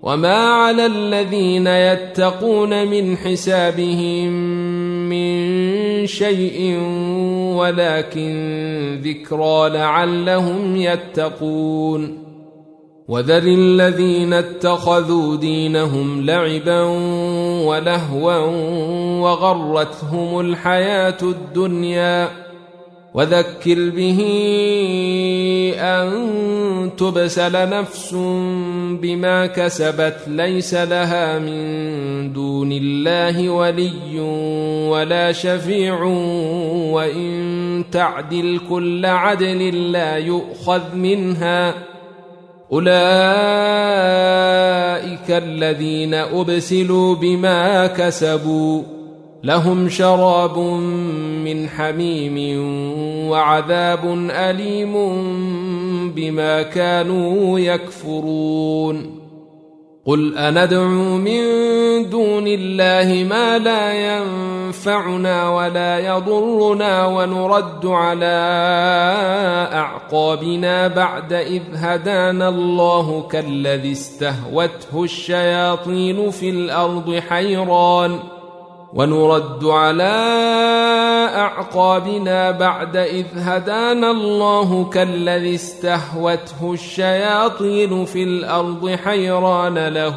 وما على الذين يتقون من حسابهم من شيء ولكن ذكرى لعلهم يتقون وذر الذين اتخذوا دينهم لعبا ولهوا وغرتهم الحياة الدنيا وذكر به أن تبسل نفس بما كسبت ليس لها من دون الله ولي ولا شفيع وإن تعدل كل عدل لا يؤخذ منها أولئك الذين أبسلوا بما كسبوا لهم شراب من حميم وعذاب أليم بما كانوا يكفرون قل أندعو من دون الله ما لا ينفعنا ولا يضرنا ونرد على أعقابنا بعد إذ هدانا الله كالذي استهوته الشياطين في الأرض حيران ونرد على أعقابنا بعد إذ هدانا الله كالذي استهوته الشياطين في الأرض حيران له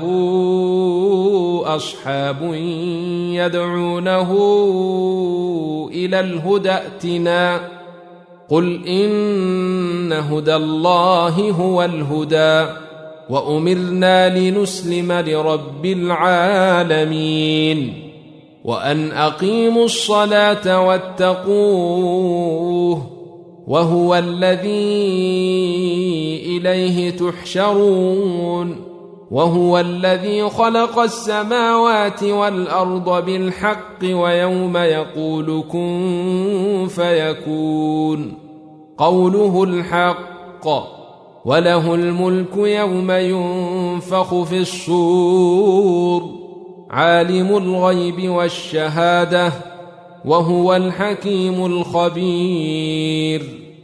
أصحاب يدعونه إلى الهدى ائتنا قل إن هدى الله هو الهدى وأمرنا لنسلم لرب العالمين وأن أقيموا الصلاة واتقوه وهو الذي إليه تحشرون وهو الذي خلق السماوات والأرض بالحق ويوم يقول كن فيكون قوله الحق وله الملك يوم ينفخ في الصور عالم الغيب والشهادة وهو الحكيم الخبير